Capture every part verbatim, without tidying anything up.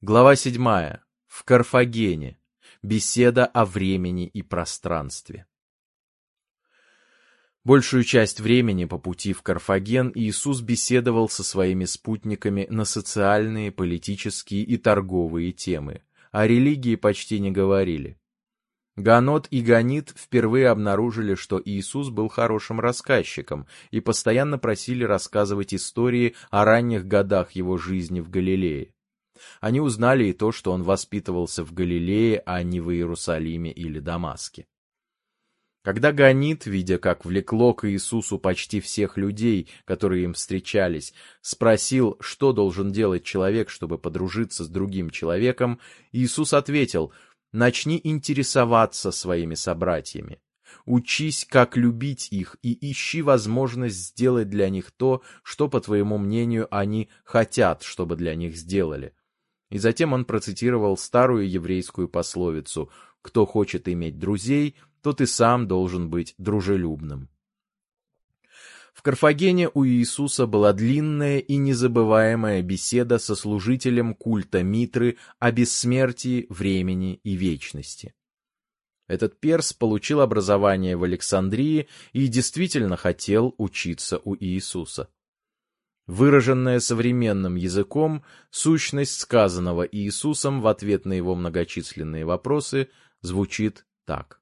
Глава седьмая. В Карфагене. Беседа о времени и пространстве. Большую часть времени по пути в Карфаген Иисус беседовал со своими спутниками на социальные, политические и торговые темы. О религии почти не говорили. Ганот и Ганит впервые обнаружили, что Иисус был хорошим рассказчиком, и постоянно просили рассказывать истории о ранних годах его жизни в Галилее. Они узнали и то, что он воспитывался в Галилее, а не в Иерусалиме или Дамаске. Когда Ганит, видя, как влекло к Иисусу почти всех людей, которые им встречались, спросил, что должен делать человек, чтобы подружиться с другим человеком, Иисус ответил: «Начни интересоваться своими собратьями. Учись, как любить их, и ищи возможность сделать для них то, что, по твоему мнению, они хотят, чтобы для них сделали». И затем он процитировал старую еврейскую пословицу: «Кто хочет иметь друзей, тот и сам должен быть дружелюбным». В Карфагене у Иисуса была длинная и незабываемая беседа со служителем культа Митры о бессмертии, времени и вечности. Этот перс получил образование в Александрии и действительно хотел учиться у Иисуса. Выраженная современным языком, сущность сказанного Иисусом в ответ на его многочисленные вопросы звучит так.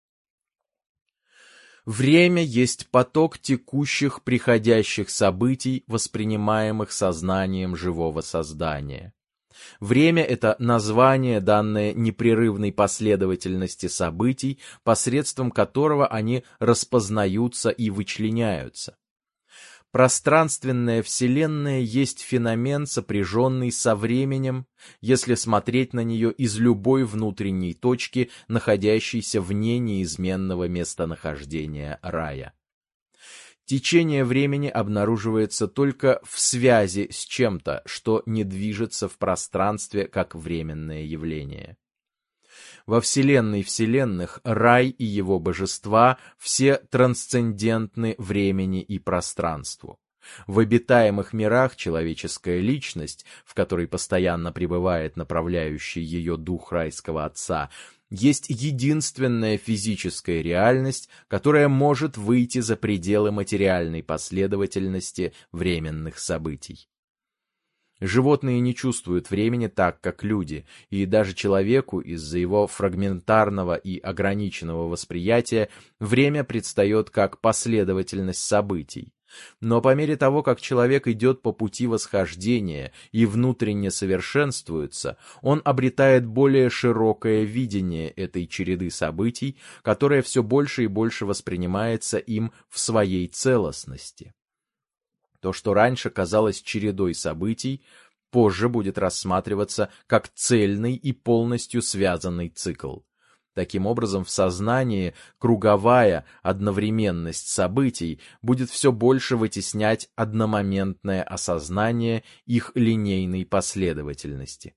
Время есть поток текущих, приходящих событий, воспринимаемых сознанием живого создания. Время — это название, данное непрерывной последовательности событий, посредством которого они распознаются и вычленяются. Пространственная Вселенная есть феномен, сопряженный со временем, если смотреть на нее из любой внутренней точки, находящейся вне неизменного местонахождения рая. Течение времени обнаруживается только в связи с чем-то, что не движется в пространстве как временное явление. Во вселенной вселенных рай и его божества все трансцендентны времени и пространству. В обитаемых мирах человеческая личность, в которой постоянно пребывает направляющий ее дух райского Отца, есть единственная физическая реальность, которая может выйти за пределы материальной последовательности временных событий. Животные не чувствуют времени так, как люди, и даже человеку из-за его фрагментарного и ограниченного восприятия время предстает как последовательность событий. Но по мере того, как человек идет по пути восхождения и внутренне совершенствуется, он обретает более широкое видение этой череды событий, которая все больше и больше воспринимается им в своей целостности. То, что раньше казалось чередой событий, позже будет рассматриваться как цельный и полностью связанный цикл. Таким образом, в сознании круговая одновременность событий будет все больше вытеснять одномоментное осознание их линейной последовательности.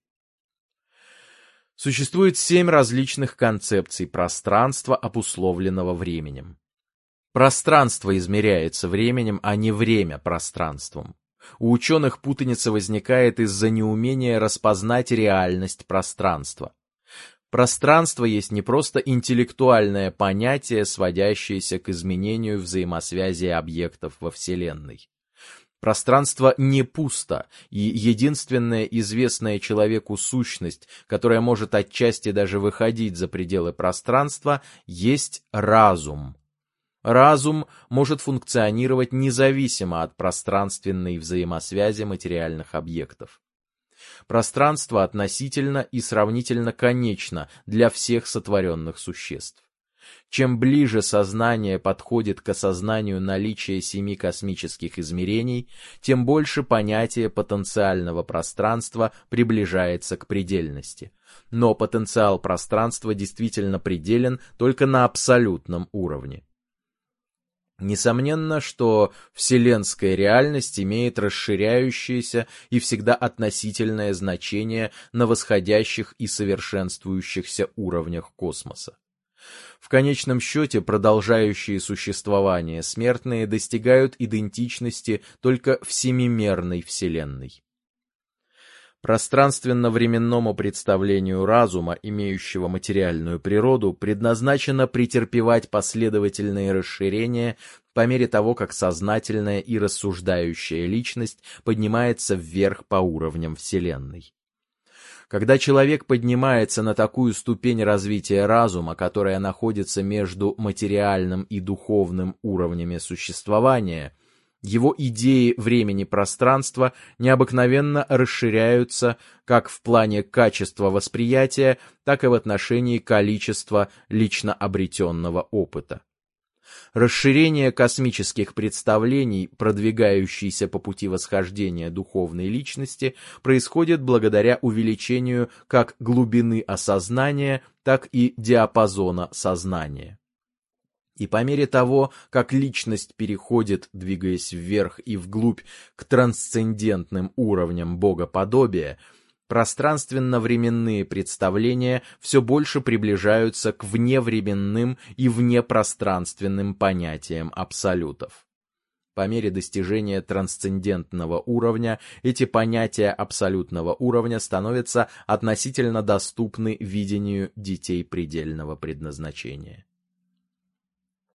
Существует семь различных концепций пространства, обусловленного временем. Пространство измеряется временем, а не время пространством. У ученых путаница возникает из-за неумения распознать реальность пространства. Пространство есть не просто интеллектуальное понятие, сводящееся к изменению взаимосвязи объектов во Вселенной. Пространство не пусто, и единственная известная человеку сущность, которая может отчасти даже выходить за пределы пространства, есть разум. Разум может функционировать независимо от пространственной взаимосвязи материальных объектов. Пространство относительно и сравнительно конечно для всех сотворенных существ. Чем ближе сознание подходит к осознанию наличия семи космических измерений, тем больше понятие потенциального пространства приближается к предельности. Но потенциал пространства действительно пределен только на абсолютном уровне. Несомненно, что вселенская реальность имеет расширяющееся и всегда относительное значение на восходящих и совершенствующихся уровнях космоса. В конечном счете, продолжающие существование смертные достигают идентичности только в семимерной Вселенной. Пространственно-временному представлению разума, имеющего материальную природу, предназначено претерпевать последовательные расширения по мере того, как сознательная и рассуждающая личность поднимается вверх по уровням Вселенной. Когда человек поднимается на такую ступень развития разума, которая находится между материальным и духовным уровнями существования, его идеи времени-пространства необыкновенно расширяются как в плане качества восприятия, так и в отношении количества лично обретенного опыта. Расширение космических представлений, продвигающиеся по пути восхождения духовной личности, происходит благодаря увеличению как глубины осознания, так и диапазона сознания. И по мере того, как личность переходит, двигаясь вверх и вглубь, к трансцендентным уровням богоподобия, пространственно-временные представления все больше приближаются к вневременным и внепространственным понятиям абсолютов. По мере достижения трансцендентного уровня эти понятия абсолютного уровня становятся относительно доступны видению детей предельного предназначения.